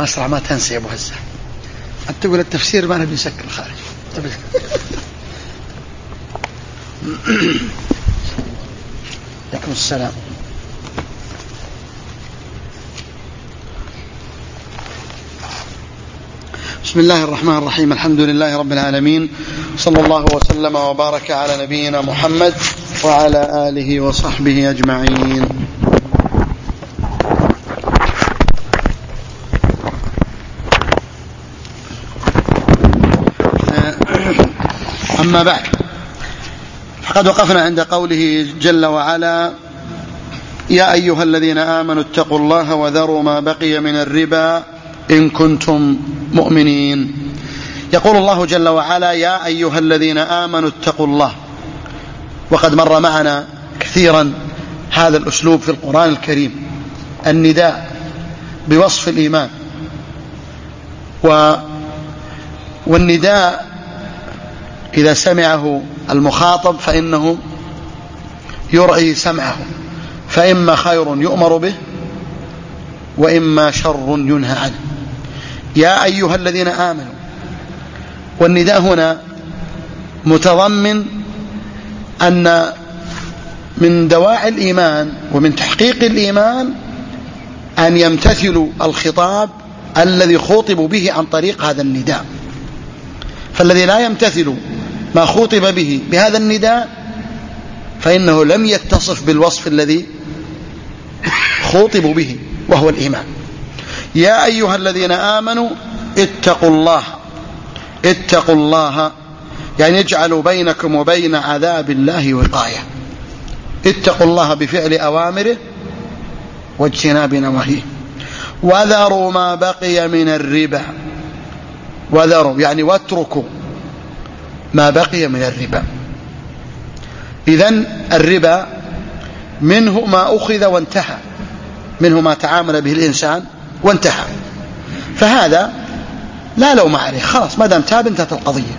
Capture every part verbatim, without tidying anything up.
أسرع ما تنسى يا أبو هزة. أنت تقول التفسير ما نبي نسكر الخارج. عليكم السلام. بسم الله الرحمن الرحيم. الحمد لله رب العالمين، صلى الله وسلم وبارك على نبينا محمد وعلى آله وصحبه أجمعين. أما بعد، فقد وقفنا عند قوله جل وعلا: يا أيها الذين آمنوا اتقوا الله وذروا ما بقي من الربا إن كنتم مؤمنين. يقول الله جل وعلا: يا أيها الذين آمنوا اتقوا الله. وقد مر معنا كثيرا هذا الأسلوب في القرآن الكريم، النداء بوصف الإيمان، و والنداء إذا سمعه المخاطب فإنه يرعي سمعه، فإما خير يؤمر به وإما شر ينهى عنه. يا أيها الذين آمنوا، والنداء هنا متضمن أن من دواعي الإيمان ومن تحقيق الإيمان أن يمتثلوا الخطاب الذي خوطبوا به عن طريق هذا النداء. فالذي لا يمتثل ما خوطب به بهذا النداء فإنه لم يتصف بالوصف الذي خوطبوا به وهو الإيمان. يا أيها الذين آمنوا اتقوا الله. اتقوا الله يعني اجعلوا بينكم وبين عذاب الله وقاية. اتقوا الله بفعل أوامره واجتناب نواهيه. وذروا ما بقي من الربا. وذروا يعني واتركوا ما بقي من الربا. إذن الربا منه ما أخذ وانتهى، منه ما تعامل به الإنسان وانتهى، فهذا لا لوم عليه، خلاص ما دام تاب انتهت القضية.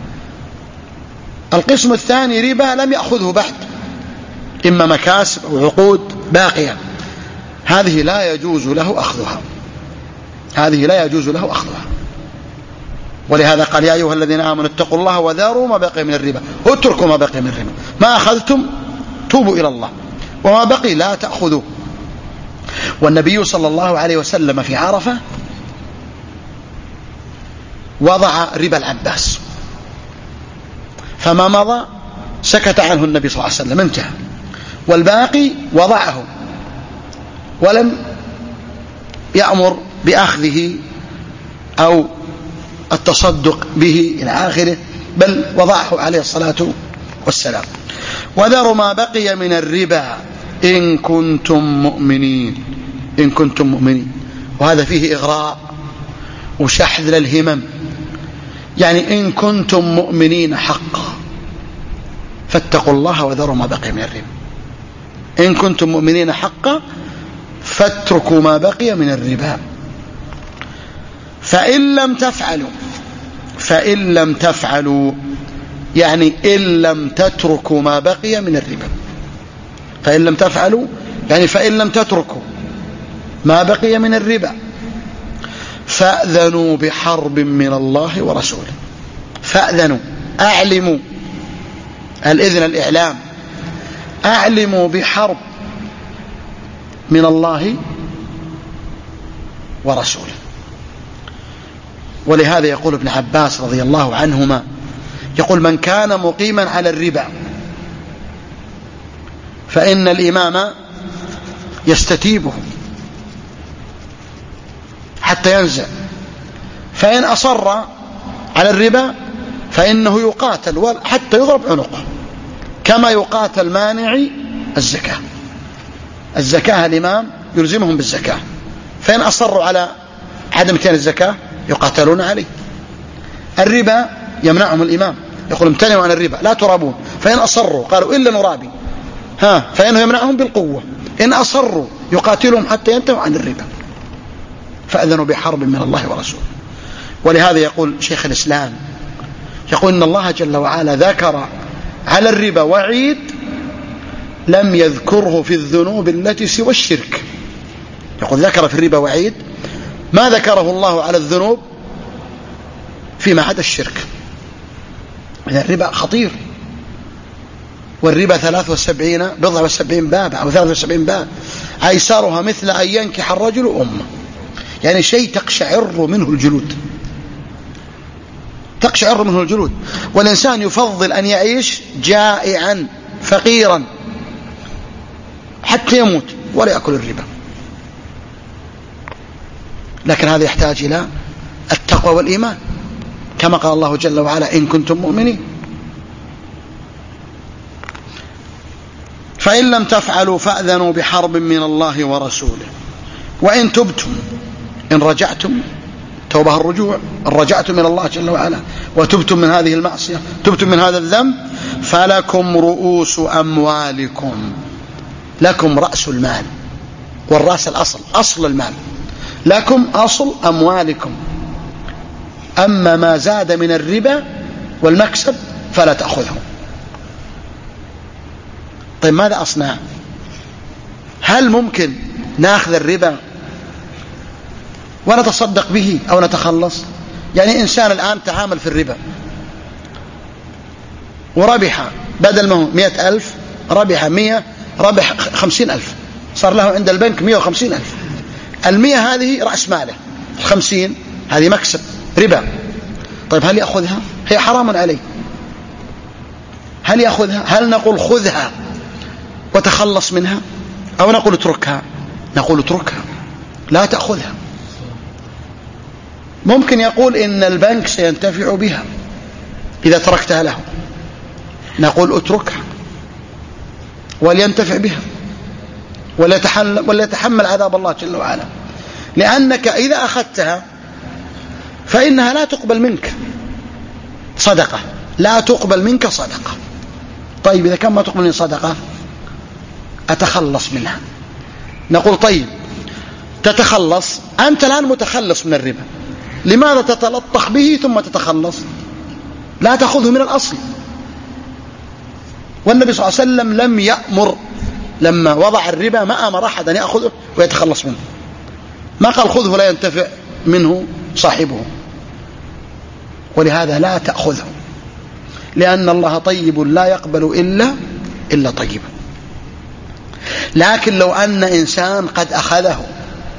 القسم الثاني ربا لم يأخذه بعد، إما مكاسب أو عقود باقية، هذه لا يجوز له أخذها، هذه لا يجوز له أخذها. ولهذا قال: يا أيها الذين آمنوا اتقوا الله وذروا ما بقي من الربا. اتركوا ما بقي من الربا، ما أخذتم توبوا إلى الله، وما بقي لا تأخذوه. والنبي صلى الله عليه وسلم في عرفة وضع ربا العباس، فما مضى سكت عنه النبي صلى الله عليه وسلم، انتهى. والباقي وضعه ولم يأمر بأخذه أو التصدق به إلى آخره، بل وضعه عليه الصلاة والسلام. وذروا ما بقي من الربا إن كنتم مؤمنين. إن كنتم مؤمنين، وهذا فيه إغراء وشحذ للهمم، يعني إن كنتم مؤمنين حقا فاتقوا الله وذروا ما بقي من الربا. إن كنتم مؤمنين حقا فاتركوا ما بقي من الربا. فإن لم تفعلوا، فإن لم تفعلوا يعني إن لم تتركوا ما بقي من الربا. فإن لم تفعلوا يعني فإن لم تتركوا ما بقي من الربا فأذنوا بحرب من الله ورسوله. فأذنوا، أعلموا، الإذن الإعلام، أعلموا بحرب من الله ورسوله. ولهذا يقول ابن عباس رضي الله عنهما، يقول: من كان مقيما على الربا فإن الإمام يستتيبه حتى ينزع، فإن أصر على الربا فإنه يقاتل حتى يضرب عنقه، كما يقاتل مانع الزكاة. الزكاة الإمام يلزمهم بالزكاة، فإن أصروا على عدم اتيان الزكاة يقاتلون عليه. الربا يمنعهم الإمام، يقول: امتنعوا عن الربا لا ترابون، فإن أصروا قالوا: إلا نرابي، ها فإنه يمنعهم بالقوة. إن أصروا يقاتلهم حتى ينتهوا عن الربا. فأذنوا بحرب من الله ورسوله. ولهذا يقول شيخ الإسلام، يقول: إن الله جل وعلا ذكر على الربا وعيد لم يذكره في الذنوب التي سوى الشرك. يقول: ذكر في الربا وعيد ما ذكره الله على الذنوب فيما عدا الشرك. الربا خطير، والربا ثلاث وسبعين بضع وسبعين باب أو ثلاث وسبعين باب، أيسرها مثل أن ينكح الرجل أمه، يعني شيء تقشعر منه الجلود، تقشعر منه الجلود. والإنسان يفضل أن يعيش جائعا فقيرا حتى يموت ولا يأكل الربا. لكن هذا يحتاج إلى التقوى والإيمان، كما قال الله جل وعلا إن كنتم مؤمنين. فإن لم تفعلوا فأذنوا بحرب من الله ورسوله وإن تبتم، إن رجعتم، توبة الرجوع، إن رجعتم من الله جل وعلا وتبتم من هذه المعصية، تبتم من هذا الذنب، فلكم رؤوس أموالكم، لكم رأس المال، والرأس الأصل، أصل المال، لكم أصل أموالكم. أما ما زاد من الربا والمكسب فلا تأخذه. طيب ماذا أصنع؟ هل ممكن نأخذ الربا ونتصدق به أو نتخلص؟ يعني إنسان الآن تعامل في الربا وربح، بدل ما هو مئة ألف ربح مئة، ربح خمسين ألف، صار له عند البنك مئة وخمسين ألف. المئة هذه رأس ماله، الخمسين هذه مكسب ربا. طيب هل يأخذها؟ هي حرام عليه. هل يأخذها؟ هل نقول خذها وتخلص منها، أو نقول اتركها؟ نقول اتركها، لا تأخذها. ممكن يقول إن البنك سينتفع بها إذا تركتها له، نقول اتركها ولينتفع بها ولا يتحمل عذاب الله جل وعلا، لأنك إذا أخذتها فإنها لا تقبل منك صدقة، لا تقبل منك صدقة. طيب إذا كان ما تقبل منك صدقة أتخلص منها. نقول طيب تتخلص، أنت الآن متخلص من الربا، لماذا تتلطخ به ثم تتخلص؟ لا تأخذه من الأصل. والنبي صلى الله عليه وسلم لم يأمر لما وضع الربا، ما أمر أحد أن يأخذه ويتخلص منه، ما قال خذه لا ينتفع منه صاحبه. ولهذا لا تأخذه، لأن الله طيب لا يقبل إلا إلا طيبا. لكن لو أن إنسان قد أخذه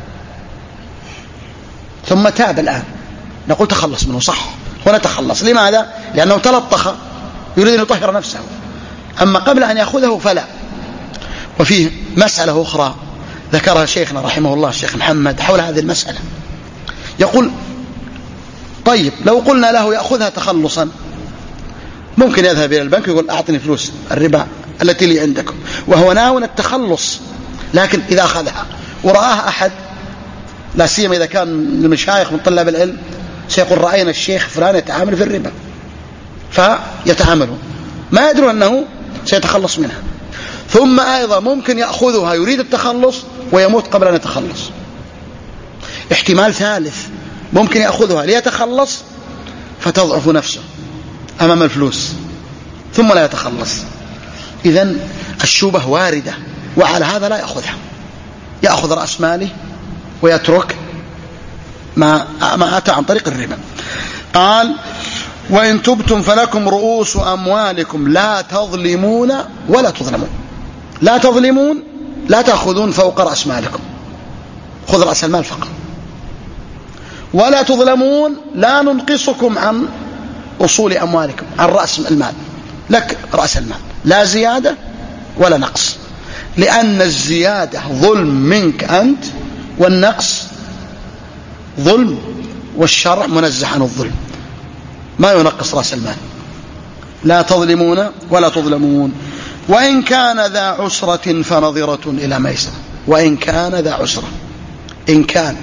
ثم تاب الآن، نقول تخلص منه، صح، ونتخلص. لماذا؟ لأنه تلطخ يريد أن يطهر نفسه. أما قبل أن يأخذه فلا. وفيه مسألة أخرى ذكرها شيخنا رحمه الله الشيخ محمد حول هذه المسألة، يقول طيب لو قلنا له يأخذها تخلصا، ممكن يذهب إلى البنك ويقول أعطني فلوس الربا التي لي عندكم، وهو ناوي التخلص. لكن إذا أخذها ورآها أحد، لا سيما إذا كان المشايخ من طلاب العلم، سيقول رأينا الشيخ فلان يتعامل في الربا، فيتعاملوا، ما يدرون أنه سيتخلص منها. ثم أيضا ممكن يأخذها يريد التخلص ويموت قبل أن يتخلص. احتمال ثالث، ممكن يأخذها ليتخلص فتضعف نفسه أمام الفلوس ثم لا يتخلص. إذن الشبه واردة، وعلى هذا لا يأخذها، يأخذ رأس ماله ويترك ما ما أتى عن طريق الربا. قال وإن تبتم فلكم رؤوس أموالكم لا تظلمون ولا تظلمون. لا تظلمون، لا تأخذون فوق رأس مالكم، خذ رأس المال فقط. ولا تظلمون، لا ننقصكم عن أصول أموالكم، عن رأس المال، لك رأس المال، لا زيادة ولا نقص، لأن الزيادة ظلم منك أنت، والنقص ظلم، والشرع منزه عن الظلم، ما ينقص رأس المال. لا تظلمون ولا تظلمون. وإن كان ذا عسرة فنظرة إلى ميسرة. وإن كان ذا عسرة، إن كان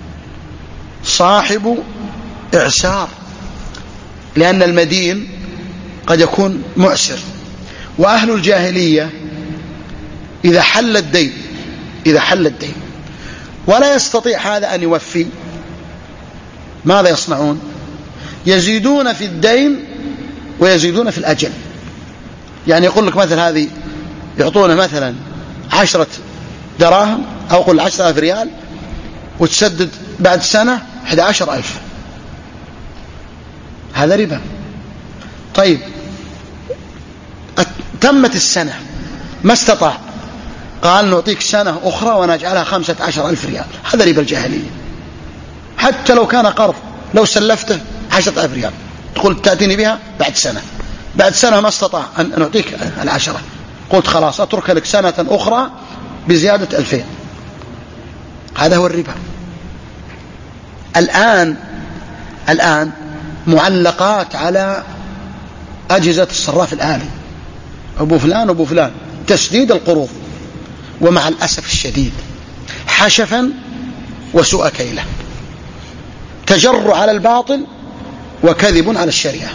صاحب إعسار، لأن المدين قد يكون معسر. وأهل الجاهلية إذا حل الدين إذا حل الدين ولا يستطيع هذا أن يوفي، ماذا يصنعون؟ يزيدون في الدين ويزيدون في الأجل. يعني يقول لك مثل هذه يعطونه مثلا عشرة دراهم، أو قل عشرة آلاف ريال، وتسدد بعد سنة أحد عشر ألف، هذا ربا. طيب تمت السنة ما استطاع، قال نعطيك سنة أخرى ونجعلها خمسة عشر ألف ريال، هذا ربا الجاهلية. حتى لو كان قرض، لو سلفته عشرة ألف ريال تقول تأتيني بها بعد سنة، بعد سنة ما استطاع أن نعطيك العشرة، قلت خلاص أترك لك سنة أخرى بزيادة ألفين، هذا هو الربا. الآن الآن معلقات على أجهزة الصراف الآلي، أبو فلان أبو فلان، تسديد القروض، ومع الأسف الشديد حشفا وسوء كيلة، تجر على الباطل وكذب على الشريعة.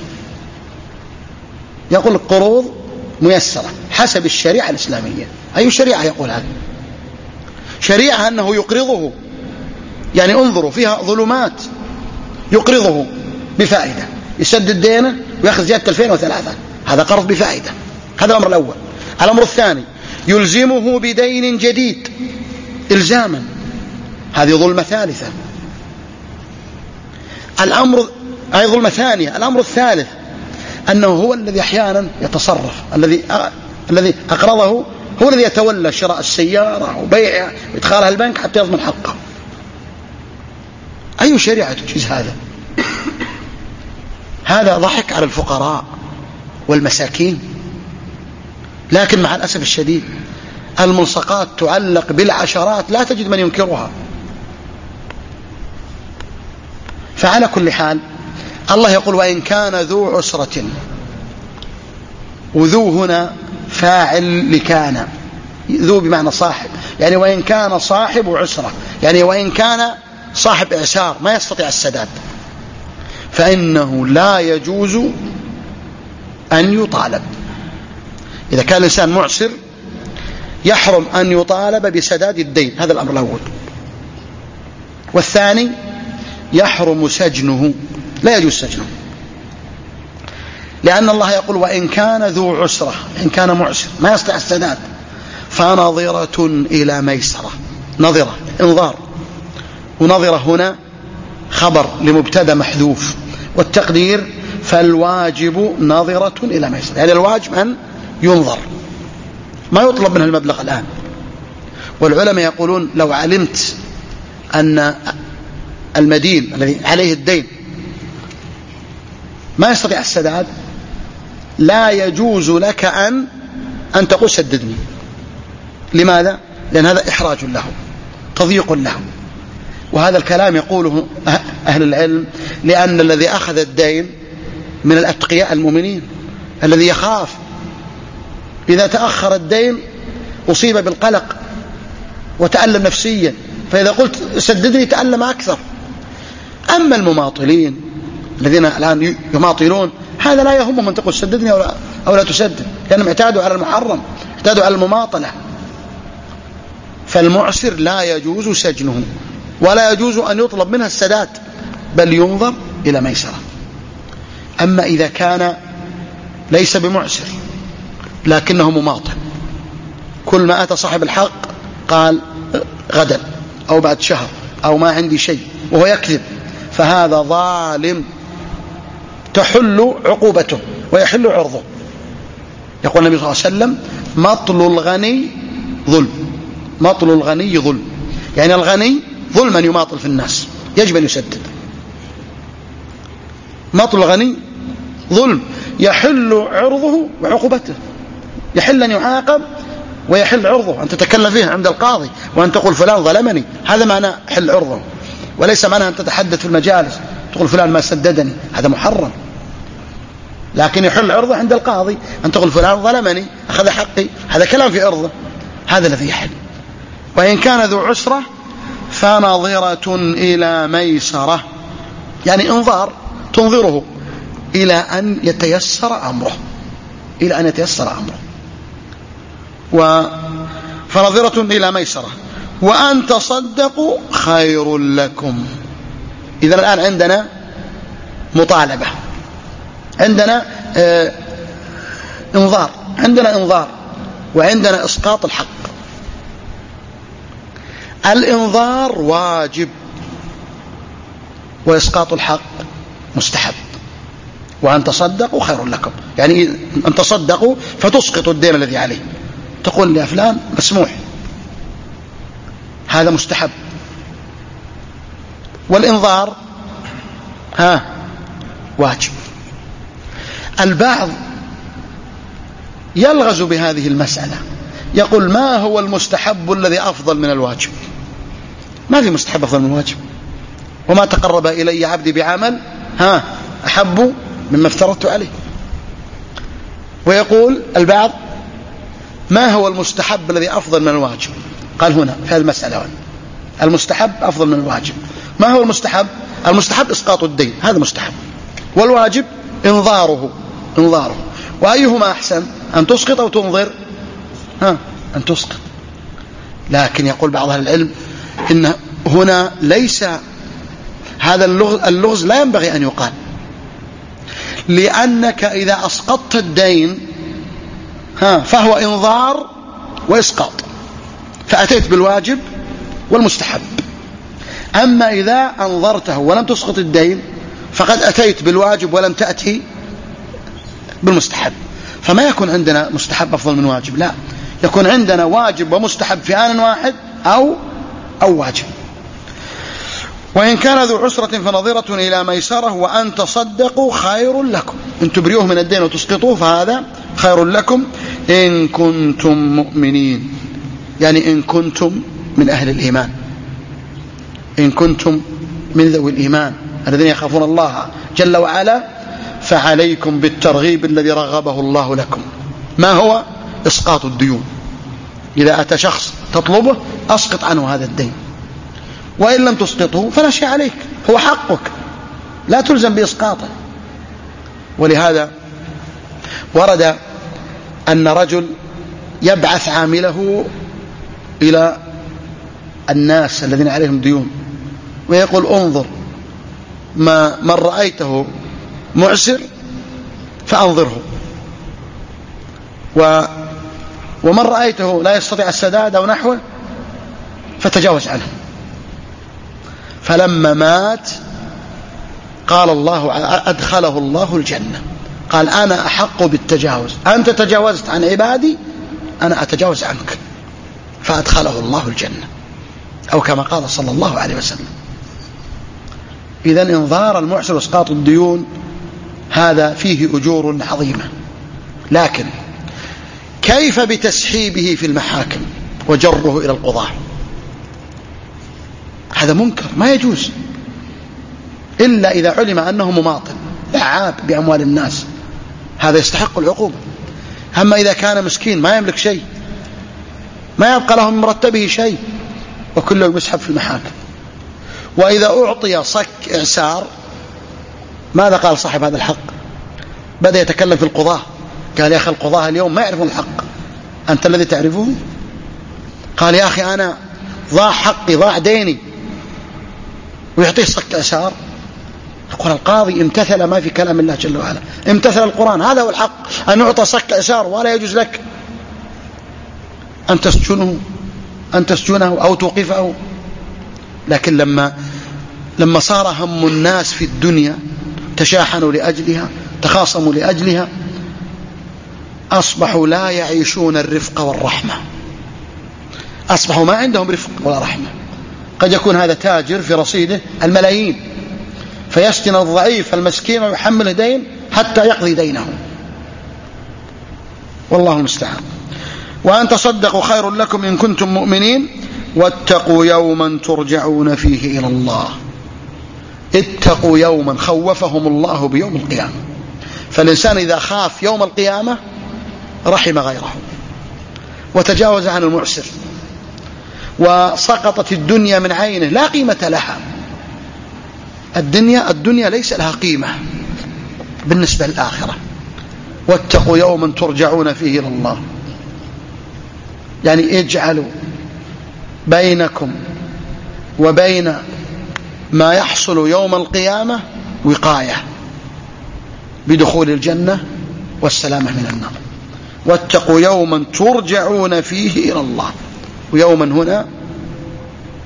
يقول القروض ميسرة حسب الشريعة الإسلامية. أي شريعة يقول هذا؟ شريعة أنه يقرضه، يعني انظروا فيها ظلمات، يقرضه بفائدة، يسدد دينه ويأخذ زيادة ألفين وثلاثة، هذا قرض بفائدة. هذا الأمر الأول. الأمر الثاني يلزمه بدين جديد إلزاما، هذه ظلمة ثالثة. الأمر أي ظلمة ثانية. الأمر الثالث أنه هو الذي أحيانا يتصرف، الذي الذي أقرضه هو الذي يتولى شراء السيارة وبيعها وإدخالها البنك حتى يضمن حقه. أي شريعة تجيز هذا؟ هذا ضحك على الفقراء والمساكين. لكن مع الأسف الشديد الملصقات تعلق بالعشرات لا تجد من ينكرها. فعلى كل حال الله يقول وإن كان ذو عسرة، وذو هنا فاعل لكان، ذو بمعنى صاحب، يعني وإن كان صاحب عسرة، يعني وإن كان صاحب إعسار ما يستطيع السداد، فإنه لا يجوز أن يطالب. إذا كان الإنسان معسر يحرم أن يطالب بسداد الدين، هذا الأمر الأول. والثاني يحرم سجنه، لا يجوز سجنه، لأن الله يقول وإن كان ذو عسرة، إن كان معسر ما يستطيع السداد، فنظرة إلى ميسرة. نظرة انظار، ونظرة هنا خبر لمبتدا محذوف، والتقدير فالواجب نظرة إلى ميسرة، يعني الواجب أن ينظر، ما يطلب منه المبلغ الآن. والعلماء يقولون لو علمت أن المدين الذي عليه الدين ما يستطيع السداد لا يجوز لك أن أن تقول سددني. لماذا؟ لأن هذا إحراج له، تضييق له. وهذا الكلام يقوله أهل العلم لأن الذي أخذ الدين من الأتقياء المؤمنين، الذي يخاف إذا تأخر الدين أصيب بالقلق وتألم نفسيا، فإذا قلت سددني تألم أكثر. أما المماطلين الذين الآن يماطلون هذا لا يهمهم أن تقول سددني أو لا, أو لا تسدد، لأنهم اعتادوا على المحرم، اعتادوا على المماطلة. فالمعسر لا يجوز سجنه ولا يجوز أن يطلب منها السداد، بل ينظر إلى ميسرة. أما إذا كان ليس بمعسر لكنه مماطل، كل ما أتى صاحب الحق قال غدا أو بعد شهر أو ما عندي شيء وهو يكذب، فهذا ظالم تحل عقوبته ويحل عرضه. يقول النبي صلى الله عليه وسلم مطل الغني ظلم، مطل الغني ظلم، يعني الغني ظلما يماطل في الناس يجب أن يسدد. مطل الغني ظلم يحل عرضه وعقوبته، يحل أن يعاقب ويحل عرضه، أن تتكلم فيه عند القاضي وأن تقول فلان ظلمني، هذا معنى حل عرضه، وليس معنى أن تتحدث في المجالس تقول فلان ما سددني، هذا محرم. لكن يحل عرضه عند القاضي أن تقول فلان ظلمني أخذ حقي، هذا كلام في عرضه، هذا الذي يحل. وإن كان ذو عسرة فنظرة إلى ميسرة، يعني انظار تنظره إلى أن يتيسر أمره، إلى أن يتيسر أمره. فنظرة إلى ميسرة وأن تصدقوا خير لكم. إذن الآن عندنا مطالبة، عندنا آه انظار، عندنا انظار وعندنا إسقاط الحق. الإنظار واجب، وإسقاط الحق مستحب. وأن تصدقوا خير لكم، يعني أن تصدقوا فتسقطوا الدين الذي عليه، تقول لي فلان مسموح، هذا مستحب. والإنظار ها واجب. البعض يلغز بهذه المسألة، يقول ما هو المستحب الذي أفضل من الواجب؟ ما في مستحب أفضل من الواجب، وما تقرب إلي عبدي بعمل ها أحب مما افترضت عليه. ويقول البعض ما هو المستحب الذي أفضل من الواجب؟ قال هنا في هذه المسألة هنا المستحب أفضل من الواجب. ما هو المستحب؟ المستحب إسقاط الدين، هذا مستحب، والواجب إنظاره إنظاره وأيهما أحسن، أن تسقط أو تنظر؟ ها أن تسقط. لكن يقول بعض أهل العلم إن هنا ليس هذا اللغز, اللغز لا ينبغي أن يقال، لأنك إذا أسقطت الدين ها فهو إنظار وإسقاط، فأتيت بالواجب والمستحب. أما إذا أنظرته ولم تسقط الدين فقد أتيت بالواجب ولم تأتي بالمستحب. فما يكون عندنا مستحب أفضل من واجب، لا، يكون عندنا واجب ومستحب في آن واحد أو أو واجب. وإن كان ذو عسرة فنظرة إلى ميسرة وأن تصدقوا خير لكم، إن تبريوه من الدين وتسقطوه فهذا خير لكم إن كنتم مؤمنين، يعني إن كنتم من أهل الإيمان، إن كنتم من ذوي الإيمان الذين يخافون الله جل وعلا، فعليكم بالترغيب الذي رغبه الله لكم. ما هو؟ إسقاط الديون. إذا أتى شخص تطلبه أسقط عنه هذا الدين، وإن لم تسقطه فلا شيء عليك، هو حقك، لا تلزم بإسقاطه. ولهذا ورد أن رجل يبعث عامله إلى الناس الذين عليهم ديون ويقول انظر ما من رأيته معسر فأنظره، و ومن رأيته لا يستطيع السداد أو نحوه فتجاوز عنه. فلما مات قال الله أدخله الله الجنة، قال أنا أحق بالتجاوز، أنت تجاوزت عن عبادي أنا أتجاوز عنك، فأدخله الله الجنة، أو كما قال صلى الله عليه وسلم. إذن إنظار المعسر وإسقاط الديون هذا فيه أجور عظيمة، لكن كيف بتسحيبه في المحاكم وجره إلى القضاة؟ هذا منكر، ما يجوز إلا إذا علم أنه مماطل لعاب بأموال الناس، هذا يستحق العقوبة. أما إذا كان مسكين ما يملك شيء، ما يبقى له من مرتبه شيء، وكله يسحب في المحاكم. وإذا أعطي صك إعسار ماذا قال صاحب هذا الحق؟ بدأ يتكلم في القضاة، قال يا أخي القضاة اليوم ما يعرفون الحق، أنت الذي تعرفه. قال يا أخي أنا ضاع حقي، ضاع ديني، ويعطيه صك إعسار. يقول القاضي امتثل ما في كلام الله جل وعلا، امتثل القرآن، هذا هو الحق، أن يعطى صك إعسار ولا يجوز لك أن تسجنه أن تسجنه أو توقفه. لكن لما لما صار هم الناس في الدنيا تشاحنوا لأجلها، تخاصموا لأجلها، أصبحوا لا يعيشون الرفق والرحمة، أصبحوا ما عندهم رفق ولا رحمة. قد يكون هذا تاجر في رصيده الملايين فيسجن الضعيف المسكين ويحمله دين حتى يقضي دينه، والله المستعان. وأن تصدقوا خير لكم إن كنتم مؤمنين واتقوا يوما ترجعون فيه إلى الله. اتقوا يوما، خوفهم الله بيوم القيامة. فالإنسان إذا خاف يوم القيامة رحم غيره وتجاوز عن المعسر، وسقطت الدنيا من عينه، لا قيمة لها. الدنيا الدنيا ليس لها قيمة بالنسبة للآخرة. واتقوا يوما ترجعون فيه إلى الله، يعني اجعلوا بينكم وبين ما يحصل يوم القيامة وقاية بدخول الجنة والسلامة من النار. واتقوا يوما ترجعون فيه إلى الله، ويوما هنا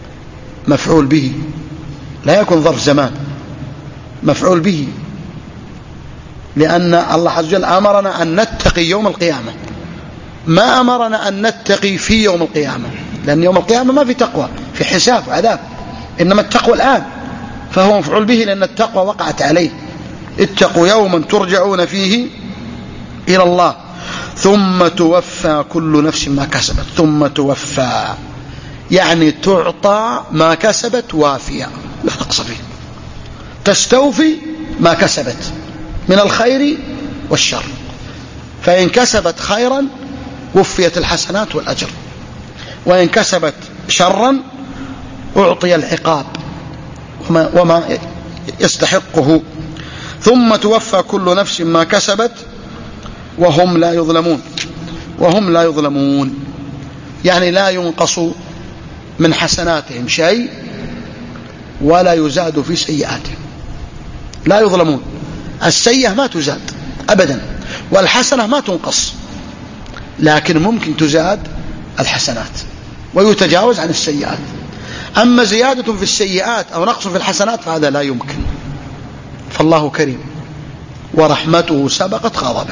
مفعول به، لا يكون ظرف زمان، مفعول به، لأن الله عز وجل أمرنا أن نتقي يوم القيامة، ما أمرنا أن نتقي في يوم القيامة، لأن يوم القيامة ما في تقوى، في حساب وعذاب، إنما التقوى الآن، فهو مفعول به لأن التقوى وقعت عليه. اتقوا يوما ترجعون فيه إلى الله ثم توفى كل نفس ما كسبت. ثم توفى يعني تعطى ما كسبت وافية لا نقص فيه، تستوفي ما كسبت من الخير والشر، فإن كسبت خيرا وفيت الحسنات والأجر، وإن كسبت شرا أعطي العقاب وما, وما يستحقه. ثم توفى كل نفس ما كسبت وهم لا يظلمون. وهم لا يظلمون يعني لا ينقص من حسناتهم شيء ولا يزاد في سيئاتهم، لا يظلمون. السيئة ما تزاد أبدا، والحسنة ما تنقص، لكن ممكن تزاد الحسنات ويتجاوز عن السيئات. أما زيادة في السيئات أو نقص في الحسنات فهذا لا يمكن، فالله كريم ورحمته سبقت غضبه.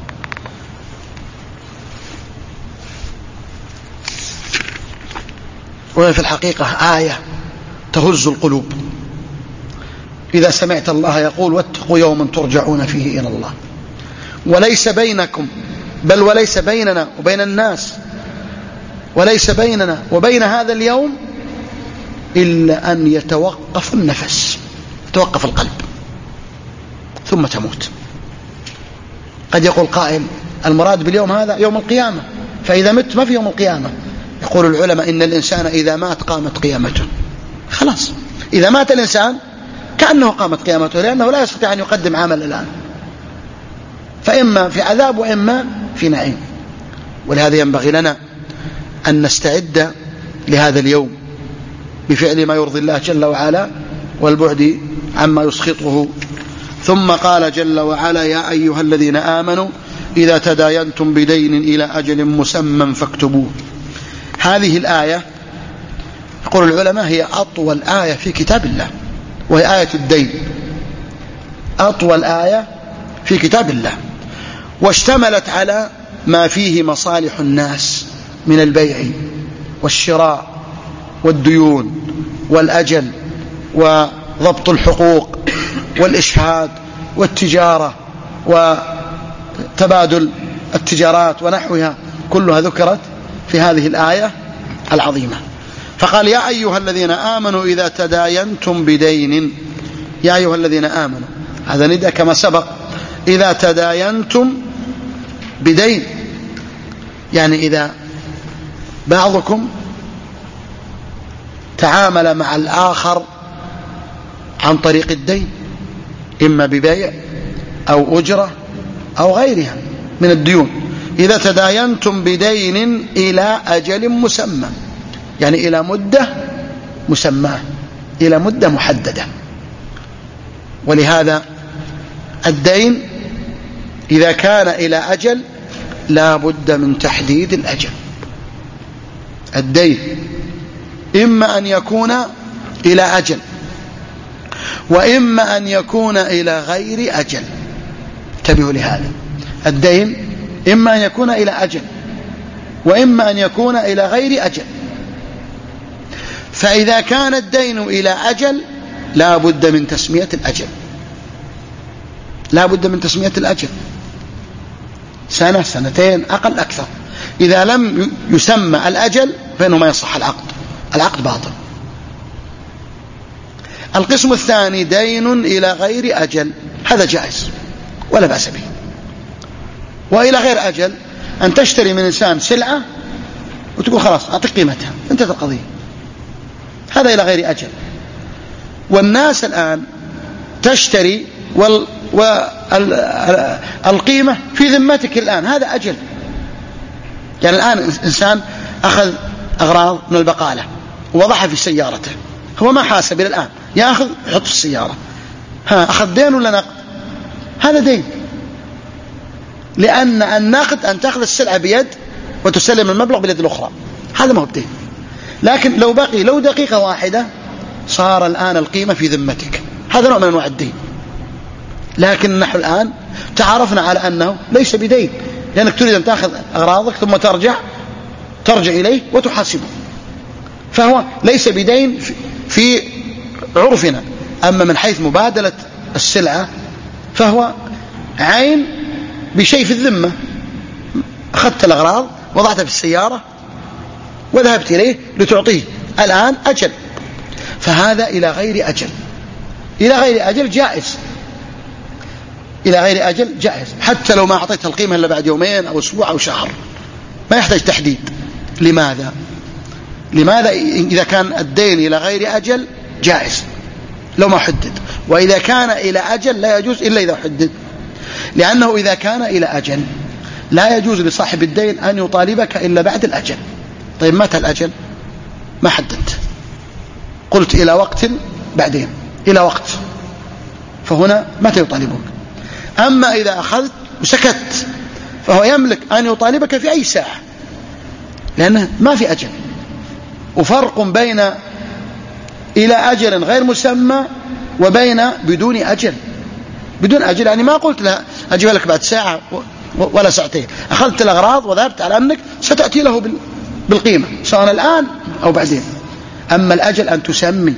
وفي الحقيقة آية تهز القلوب إذا سمعت الله يقول واتقوا يوما ترجعون فيه إلى الله، وليس بينكم بل وليس بيننا وبين الناس وليس بيننا وبين هذا اليوم إلا أن يتوقف النفس، يتوقف القلب ثم تموت. قد يقول قائل المراد باليوم هذا يوم القيامة، فإذا مت ما في يوم القيامة. يقول العلماء إن الإنسان إذا مات قامت قيامته، خلاص إذا مات الإنسان كأنه قامت قيامته، لأنه لا يستطيع أن يقدم عمل الآن، فإما في عذاب وإما في نعيم. ولهذا ينبغي لنا أن نستعد لهذا اليوم بفعل ما يرضي الله جل وعلا والبعد عما يسخطه. ثم قال جل وعلا يا أيها الذين آمنوا إذا تداينتم بدين إلى أجل مسمى فاكتبوه. هذه الآية يقول العلماء هي أطول آية في كتاب الله، وهي آية الدين، أطول آية في كتاب الله، واشتملت على ما فيه مصالح الناس من البيع والشراء والديون والأجل وضبط الحقوق والإشهاد والتجارة وتبادل التجارات ونحوها، كلها ذكرت في هذه الآية العظيمة. فقال يا أيها الذين آمنوا إذا تداينتم بدين، يا أيها الذين آمنوا، هذا نداء كما سبق، إذا تداينتم بدين، يعني إذا بعضكم تعامل مع الآخر عن طريق الدين، إما ببيع أو أجرة أو غيرها من الديون، إذا تداينتم بدين إلى أجل مسمى، يعني إلى مدة مسمى، إلى مدة محددة. ولهذا الدين إذا كان إلى أجل لا بد من تحديد الأجل. الدين إما أن يكون إلى أجل وإما أن يكون إلى غير أجل. انتبهوا لهذا، الدين إما أن يكون إلى أجل وإما أن يكون إلى غير أجل. فإذا كان الدين إلى أجل لا بد من تسمية الأجل، لا بد من تسمية الأجل، سنة سنتين أقل أكثر. إذا لم يسمى الأجل فإنه ما يصح العقد، العقد باطل. القسم الثاني دين إلى غير أجل، هذا جائز ولا بأس به. وإلى غير أجل أن تشتري من إنسان سلعة وتقول خلاص أعطيك قيمتها، انتهت القضية، هذا إلى غير أجل. والناس الآن تشتري وال... والقيمة في ذمتك الآن، هذا أجل. يعني الآن إنسان أخذ أغراض من البقالة ووضعها في سيارته، هو ما حاسب إلى الآن، يأخذ يحط في السيارة، ها أخذ دين ولا نقد؟ هذا دين، لأن النقد أن تأخذ السلعة بيد وتسلم المبلغ باليد الأخرى، هذا ما هو بدين. لكن لو بقي لو دقيقة واحدة صار الآن القيمة في ذمتك، هذا نوع من أنواع الدين. لكن نحن الآن تعرفنا على أنه ليس بدين، لأنك تريد أن تأخذ أغراضك ثم ترجع ترجع إليه وتحاسبه، فهو ليس بدين في عرفنا. أما من حيث مبادلة السلعة فهو عين بشيء في الذمة، أخذت الأغراض وضعتها في السيارة وذهبت إليه لتعطيه الآن أجل، فهذا إلى غير أجل. إلى غير أجل جائز، إلى غير أجل جائز، حتى لو ما أعطيت القيمة إلا بعد يومين أو أسبوع أو شهر، ما يحتاج تحديد. لماذا؟ لماذا إذا كان الدين إلى غير أجل جائز لو ما حدد، وإذا كان إلى أجل لا يجوز إلا إذا حدد. لأنه إذا كان إلى أجل لا يجوز لصاحب الدين أن يطالبك إلا بعد الأجل. طيب متى الأجل؟ ما حددت، قلت إلى وقت بعدين، إلى وقت، فهنا متى يطالبك؟ أما إذا أخذت وسكت فهو يملك أن يطالبك في أي ساعة، لأنه ما في أجل. وفرق بين إلى أجل غير مسمى وبين بدون أجل. بدون أجل يعني ما قلت له أجيب لك بعد ساعة ولا ساعتين، أخذت الأغراض وذهبت على أنك ستأتي له بالقيمة سواء الآن أو بعدين. أما الأجل أن تسمي،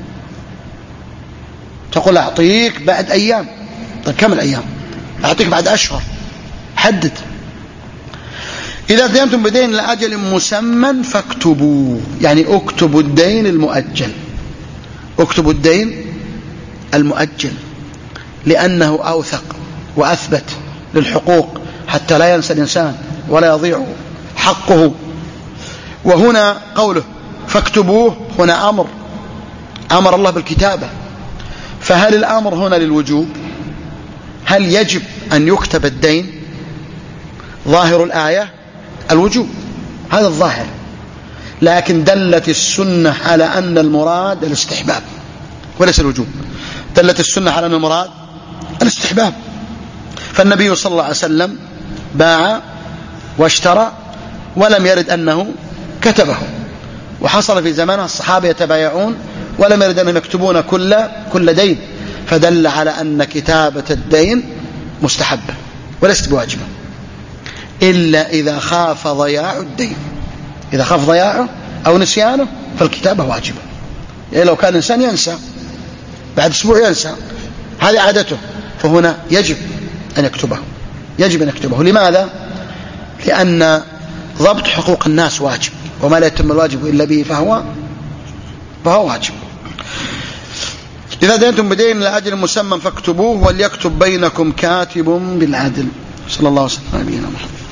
تقول أعطيك بعد أيام. طيب كم الأيام؟ أعطيك بعد أشهر، حدد. إذا دينتم بدين لأجل مسمى فاكتبوا، يعني اكتبوا الدين المؤجل، اكتبوا الدين المؤجل، لأنه أوثق وأثبت للحقوق حتى لا ينسى الإنسان ولا يضيع حقه. وهنا قوله فاكتبوه هنا أمر، أمر الله بالكتابة، فهل الأمر هنا للوجوب؟ هل يجب أن يكتب الدين؟ ظاهر الآية الوجوب، هذا الظاهر، لكن دلت السنة على أن المراد الاستحباب وليس الوجوب. دلت السنة على أن المراد الاستحباب، فالنبي صلى الله عليه وسلم باع واشترى ولم يرد أنه كتبه، وحصل في زمانه الصحابة يتبايعون ولم يرد أنهم يكتبون كل كل دين، فدل على أن كتابة الدين مستحبة وليست بواجبة، إلا إذا خاف ضياع الدين. إذا خاف ضياعه أو نسيانه فالكتابة واجبة. يعني لو كان الإنسان ينسى بعد أسبوع ينسى، هذه عادته، فهنا يجب أن يكتبه، يجب أن يكتبه. لماذا؟ لأن ضبط حقوق الناس واجب، وما لا يتم الواجب إلا به فهو فهو واجب. إذا دينتم بدين لأجل مسمى فاكتبوه وليكتب بينكم كاتب بالعدل. صلى الله عليه وسلم على نبينا محمد.